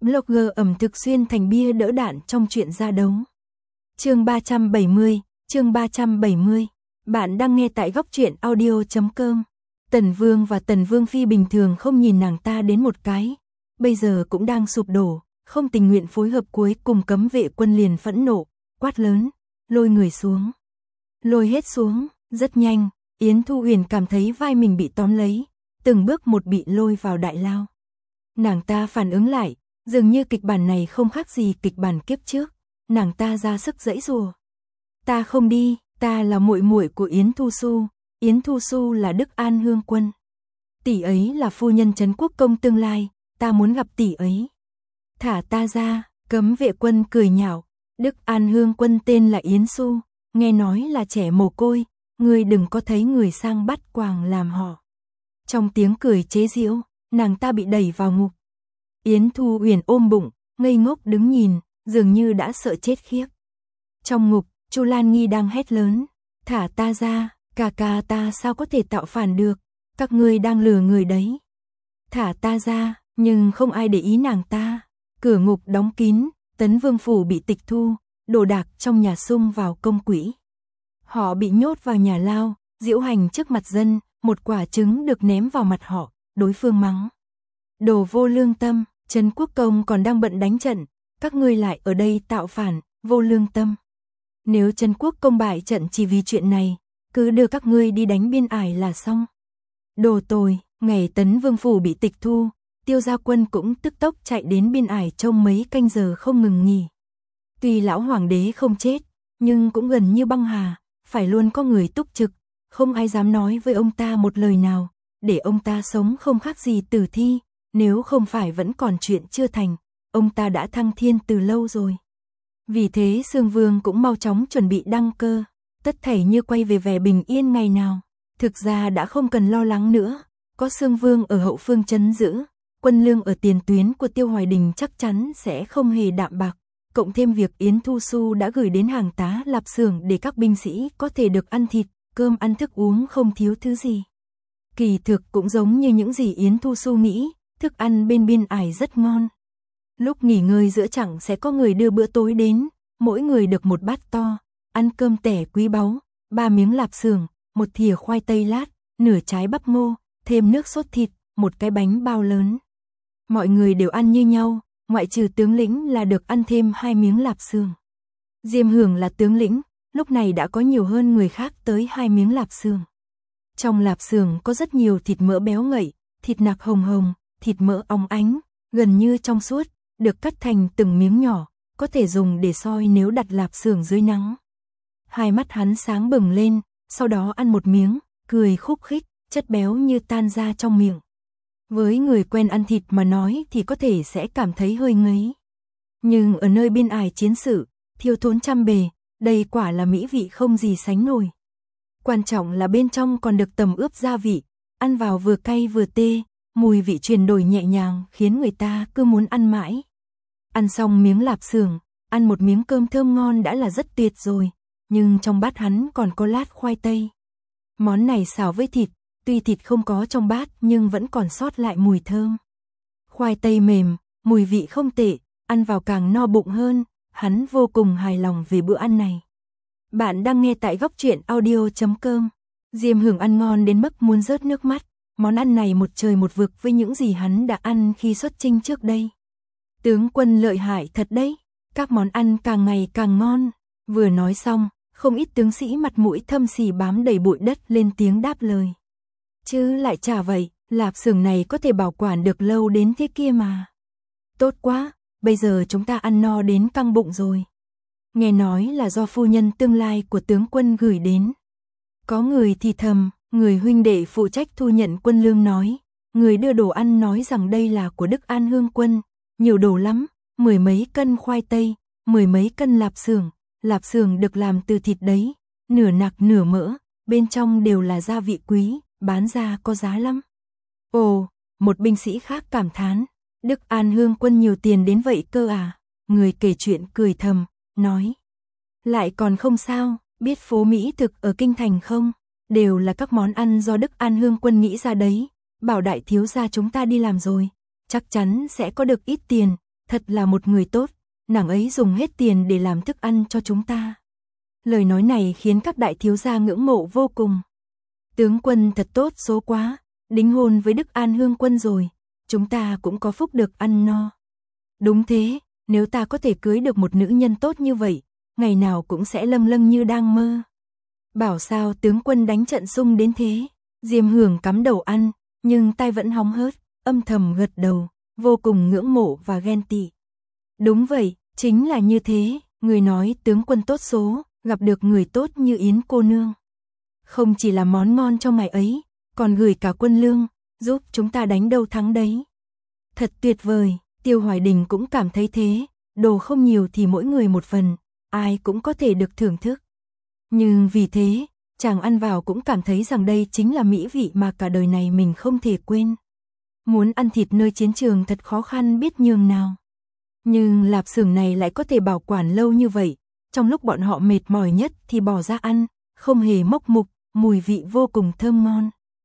Blogger ẩm thực xuyên thành bia đỡ đạn trong chuyện ra đấu. Chương 370. Bạn đang nghe tại góc truyện audio.com. Tần Vương và Tần Vương Phi bình thường không nhìn nàng ta đến một cái, bây giờ cũng đang sụp đổ, không tình nguyện phối hợp, cuối cùng cấm vệ quân liền phẫn nộ, quát lớn, lôi người xuống. Lôi hết xuống, rất nhanh, Yến Thu Huyền cảm thấy vai mình bị tóm lấy, từng bước một bị lôi vào đại lao. Nàng ta phản ứng lại, dường như kịch bản này không khác gì kịch bản kiếp trước, nàng ta ra sức giãy giụa. Ta không đi, ta là muội muội của Yến Thu Xu, Yến Thu Xu là Đức An Hương Quân. Tỷ ấy là phu nhân Trấn Quốc công tương lai, ta muốn gặp tỷ ấy. Thả ta ra, cấm vệ quân cười nhạo, Đức An Hương Quân tên là Yến Xu, nghe nói là trẻ mồ côi, ngươi đừng có thấy người sang bắt quàng làm họ. Trong tiếng cười chế giễu, nàng ta bị đẩy vào ngục. Yến Thu Huyền ôm bụng, ngây ngốc đứng nhìn, dường như đã sợ chết khiếp. Trong ngục, Chu Lan Nghi đang hét lớn, thả ta ra, ca ta sao có thể tạo phản được, các ngươi đang lừa người đấy. Thả ta ra, nhưng không ai để ý nàng ta. Cửa ngục đóng kín, Tấn Vương phủ bị tịch thu, đồ đạc trong nhà sung vào công quỹ. Họ bị nhốt vào nhà lao, diễu hành trước mặt dân, một quả trứng được ném vào mặt họ, đối phương mắng. Đồ vô lương tâm, Trấn Quốc công còn đang bận đánh trận, các ngươi lại ở đây tạo phản, vô lương tâm. Nếu Trấn Quốc công bại trận chỉ vì chuyện này, cứ đưa các ngươi đi đánh Biên Ải là xong. Đồ tồi, ngày Tấn Vương phủ bị tịch thu, Tiêu Gia Quân cũng tức tốc chạy đến Biên Ải trong mấy canh giờ không ngừng nghỉ. Tuy lão hoàng đế không chết, nhưng cũng gần như băng hà, phải luôn có người túc trực, không ai dám nói với ông ta một lời nào, để ông ta sống không khác gì tử thi, nếu không phải vẫn còn chuyện chưa thành, ông ta đã thăng thiên từ lâu rồi. Vì thế Sương Vương cũng mau chóng chuẩn bị đăng cơ, tất thảy như quay về vẻ bình yên ngày nào. Thực ra đã không cần lo lắng nữa, có Sương Vương ở hậu phương trấn giữ, quân lương ở tiền tuyến của Tiêu Hoài Đình chắc chắn sẽ không hề đạm bạc. Cộng thêm việc Yến Thu Xu đã gửi đến hàng tá lạp xưởng để các binh sĩ có thể được ăn thịt, cơm ăn thức uống không thiếu thứ gì. Kỳ thực cũng giống như những gì Yến Thu Xu nghĩ, thức ăn bên Biên Ải rất ngon. Lúc nghỉ ngơi giữa chặng sẽ có người đưa bữa tối đến, mỗi người được một bát to, ăn cơm tẻ quý báu, 3 miếng lạp xưởng, một thìa khoai tây lát, nửa trái bắp ngô, thêm nước sốt thịt, một cái bánh bao lớn. Mọi người đều ăn như nhau, ngoại trừ tướng lĩnh là được ăn thêm 2 miếng lạp xưởng. Diêm Hưởng là tướng lĩnh, lúc này đã có nhiều hơn người khác tới 2 miếng lạp xưởng. Trong lạp xưởng có rất nhiều thịt mỡ béo ngậy, thịt nạc hồng hồng, thịt mỡ óng ánh, gần như trong suốt, được cắt thành từng miếng nhỏ, có thể dùng để soi nếu đặt lạp xưởng dưới nắng. Hai mắt hắn sáng bừng lên, sau đó ăn một miếng, cười khúc khích, chất béo như tan ra trong miệng. Với người quen ăn thịt mà nói thì có thể sẽ cảm thấy hơi ngấy. Nhưng ở nơi Biên Ải chiến sự, thiếu thốn trăm bề, đây quả là mỹ vị không gì sánh nổi. Quan trọng là bên trong còn được tẩm ướp gia vị, ăn vào vừa cay vừa tê, mùi vị chuyển đổi nhẹ nhàng khiến người ta cứ muốn ăn mãi. Ăn xong miếng lạp xưởng, ăn một miếng cơm thơm ngon đã là rất tuyệt rồi, nhưng trong bát hắn còn có lát khoai tây. Món này xào với thịt, tuy thịt không có trong bát nhưng vẫn còn sót lại mùi thơm. Khoai tây mềm, mùi vị không tệ, ăn vào càng no bụng hơn, hắn vô cùng hài lòng về bữa ăn này. Bạn đang nghe tại góc truyện audio.com. Diêm Hưởng ăn ngon đến mức muốn rớt nước mắt, món ăn này một trời một vực với những gì hắn đã ăn khi xuất chinh trước đây. Tướng quân lợi hại thật đấy, các món ăn càng ngày càng ngon. Vừa nói xong, không ít tướng sĩ mặt mũi thâm xì bám đầy bụi đất lên tiếng đáp lời. Chứ lại chả vậy, lạp xưởng này có thể bảo quản được lâu đến thế kia mà. Tốt quá, bây giờ chúng ta ăn no đến căng bụng rồi. Nghe nói là do phu nhân tương lai của tướng quân gửi đến. Có người thì thầm, người huynh đệ phụ trách thu nhận quân lương nói, người đưa đồ ăn nói rằng đây là của Đức An Hương Quân, nhiều đồ lắm, 10 mấy cân khoai tây, 10 mấy cân lạp xưởng được làm từ thịt đấy, nửa nạc nửa mỡ, bên trong đều là gia vị quý, bán ra có giá lắm. Ồ, một binh sĩ khác cảm thán, Đức An Hương Quân nhiều tiền đến vậy cơ à? Người kể chuyện cười thầm, nói, lại còn không sao, biết phố Mỹ thực ở kinh thành không? Đều là các món ăn do Đức An Hương Quân nghĩ ra đấy, bảo đại thiếu gia chúng ta đi làm rồi, chắc chắn sẽ có được ít tiền, thật là một người tốt, nàng ấy dùng hết tiền để làm thức ăn cho chúng ta. Lời nói này khiến các đại thiếu gia ngưỡng mộ vô cùng. Tướng quân thật tốt số quá, đính hôn với Đức An Hương quân rồi, chúng ta cũng có phúc được ăn no. Đúng thế, nếu ta có thể cưới được một nữ nhân tốt như vậy, ngày nào cũng sẽ lâng lâng như đang mơ. Bảo sao tướng quân đánh trận sung đến thế. Diêm Hưởng cắm đầu ăn, nhưng tai vẫn hóng hớt, âm thầm gật đầu, vô cùng ngưỡng mộ và ghen tị. Đúng vậy, chính là như thế, người nói tướng quân tốt số, gặp được người tốt như Yến cô nương. Không chỉ là món ngon trong ngày ấy, còn gửi cả quân lương, giúp chúng ta đánh đâu thắng đấy. Thật tuyệt vời, Tiêu Hoài Đình cũng cảm thấy thế, đồ không nhiều thì mỗi người một phần, ai cũng có thể được thưởng thức. Nhưng vì thế, chàng ăn vào cũng cảm thấy rằng đây chính là mỹ vị mà cả đời này mình không thể quên. Muốn ăn thịt nơi chiến trường thật khó khăn biết nhường nào. Nhưng lạp xưởng này lại có thể bảo quản lâu như vậy, trong lúc bọn họ mệt mỏi nhất thì bỏ ra ăn, không hề mốc mục, mùi vị vô cùng thơm ngon.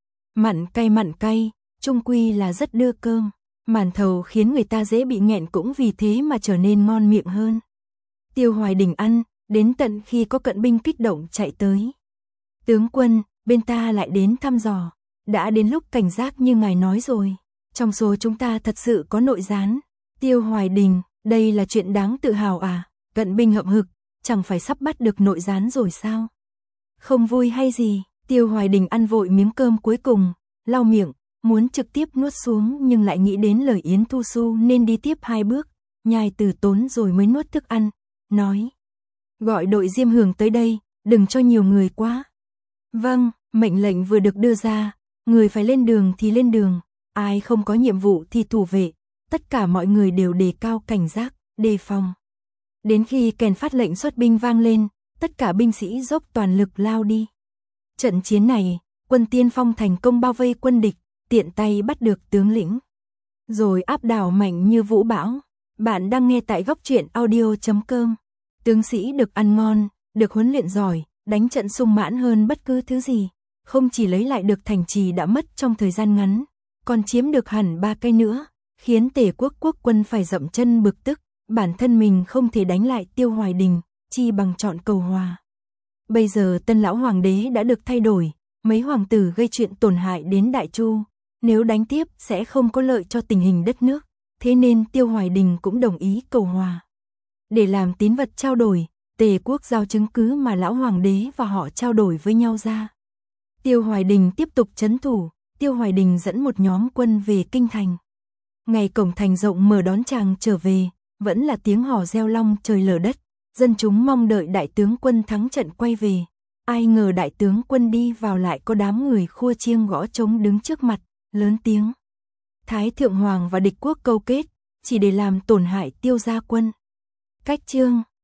Mặn cay, chung quy là rất đưa cơm. Màn thầu khiến người ta dễ bị nghẹn cũng vì thế mà trở nên ngon miệng hơn. Tiêu Hoài Đình ăn, đến tận khi có cận binh kích động chạy tới. Tướng quân, bên ta lại đến thăm dò, đã đến lúc cảnh giác như ngài nói rồi. Trong số chúng ta thật sự có nội gián. Tiêu Hoài Đình, đây là chuyện đáng tự hào à? Cận binh hậm hực, chẳng phải sắp bắt được nội gián rồi sao? Không vui hay gì? Tiêu Hoài Đình ăn vội miếng cơm cuối cùng, lau miệng, muốn trực tiếp nuốt xuống nhưng lại nghĩ đến lời Yến Thu Xu nên đi tiếp 2 bước, nhai từ tốn rồi mới nuốt thức ăn, nói. Gọi đội Diêm Hưởng tới đây, đừng cho nhiều người quá. Vâng, mệnh lệnh vừa được đưa ra, người phải lên đường thì lên đường, ai không có nhiệm vụ thì thủ vệ, tất cả mọi người đều đề cao cảnh giác, đề phòng. Đến khi kèn phát lệnh xuất binh vang lên, tất cả binh sĩ dốc toàn lực lao đi. Trận chiến này, quân Tiên Phong thành công bao vây quân địch, tiện tay bắt được tướng lĩnh, rồi áp đảo mạnh như vũ bão. Bạn đang nghe tại góc truyện audio.com. Tướng sĩ được ăn ngon, được huấn luyện giỏi, đánh trận sung mãn hơn bất cứ thứ gì, không chỉ lấy lại được thành trì đã mất trong thời gian ngắn, còn chiếm được hẳn 3 cây nữa, khiến Tề quốc quốc quân phải dậm chân bực tức, bản thân mình không thể đánh lại Tiêu Hoài Đình, chi bằng chọn cầu hòa. Bây giờ tân lão hoàng đế đã được thay đổi, mấy hoàng tử gây chuyện tổn hại đến Đại Chu, nếu đánh tiếp sẽ không có lợi cho tình hình đất nước, thế nên Tiêu Hoài Đình cũng đồng ý cầu hòa. Để làm tín vật trao đổi, Tề quốc giao chứng cứ mà lão hoàng đế và họ trao đổi với nhau ra. Tiêu Hoài Đình tiếp tục trấn thủ, Tiêu Hoài Đình dẫn một nhóm quân về kinh thành. Ngày cổng thành rộng mở đón chàng trở về, vẫn là tiếng hò reo long trời lở đất, dân chúng mong đợi đại tướng quân thắng trận quay về. Ai ngờ đại tướng quân đi vào lại có đám người khua chiêng gõ trống đứng trước mặt, lớn tiếng. Thái thượng hoàng và địch quốc câu kết, chỉ để làm tổn hại Tiêu gia quân. Cách chương